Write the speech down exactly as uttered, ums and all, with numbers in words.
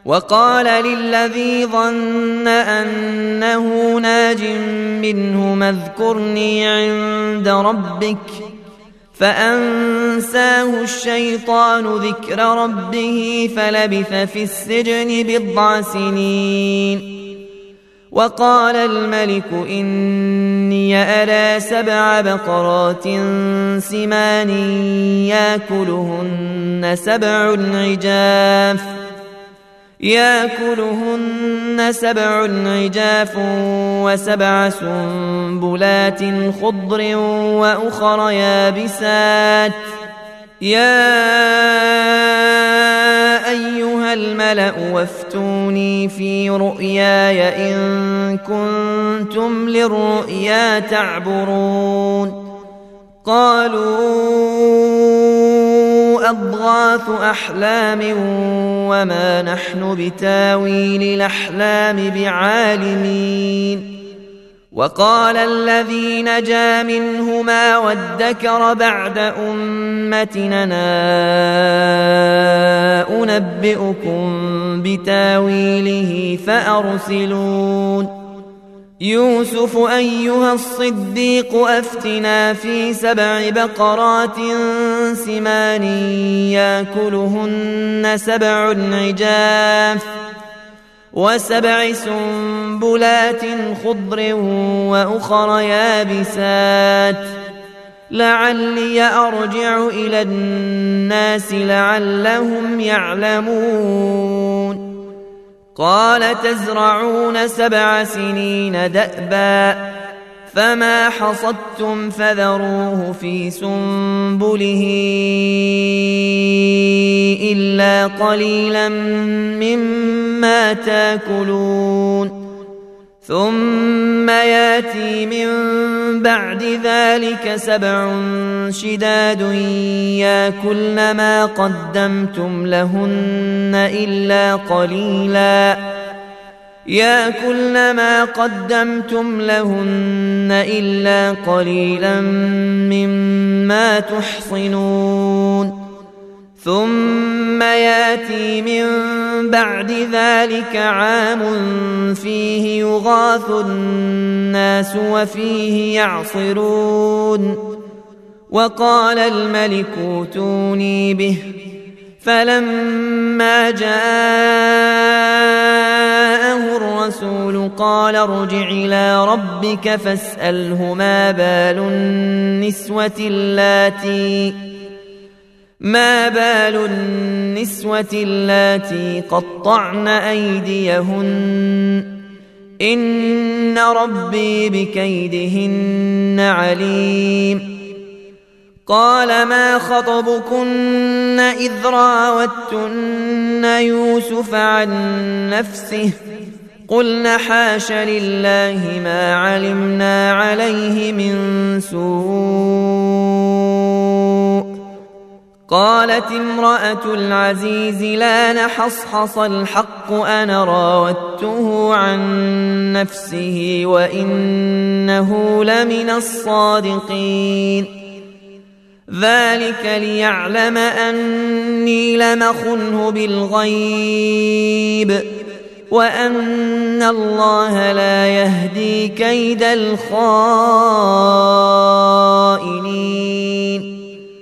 وقال للذي ظن أنه ناج منهما اذكرني عند ربك فأنساه الشيطان ذكر ربه فلبث في السجن بضع سنين. وقال الملك إني أرى سبع بقرات سمان يأكلهن سبع عجاف يأكلهن سبع عجاف وسبع سنبلات خضر وأخر يابسات يا أيها الملأ وافتوني في رؤياي إن كنتم للرؤيا تعبرون. قالوا أضغاث أحلام وما نحن بتاويل الأحلام بعالمين. وقال الذي نجا منهما وادكر بعد أمتنا أنبئكم بتاويله فأرسلون. يوسف أيها الصديق أفتنا في سبع بقرات سمان يأكلهن سبع عجاف وسبع سنبلات خضر وأخر يابسات لعلي أرجع إلى الناس لعلهم يعلمون. قال تزرعون سبع سنين دأبا فما حصدتم فذروه في سنبله إلا قليلا مما تاكلون. ثم ياتي من بعد ذلك سبع شداد يأكلن ما قدمتم لهن إلا قليلا يأكلن ما قدمتم لهن إلا قليلا مما تحصنون. ثم ياتي من بعد ذلك عام فيه يغاث الناس وفيه يعصرون. وقال الملك ائتوني به فلما جاءه الرسول قال ارجع إلى ربك فاسأله ما بال النسوة اللاتي ما بال النسوة اللاتي قطعن أيديهن إن ربي بكيدهن عليم. قال ما خطبكن إذ راوتن يوسف عن نفسه قلن حاش لله ما علمنا عليه من سوء. قالت امرأة العزيز لا نحصحص الحق أنا راودته عن نفسه وإنه لمن الصادقين. ذلك ليعلم أني لم أخنه بالغيب وأن الله لا يهدي كيد الخائنين.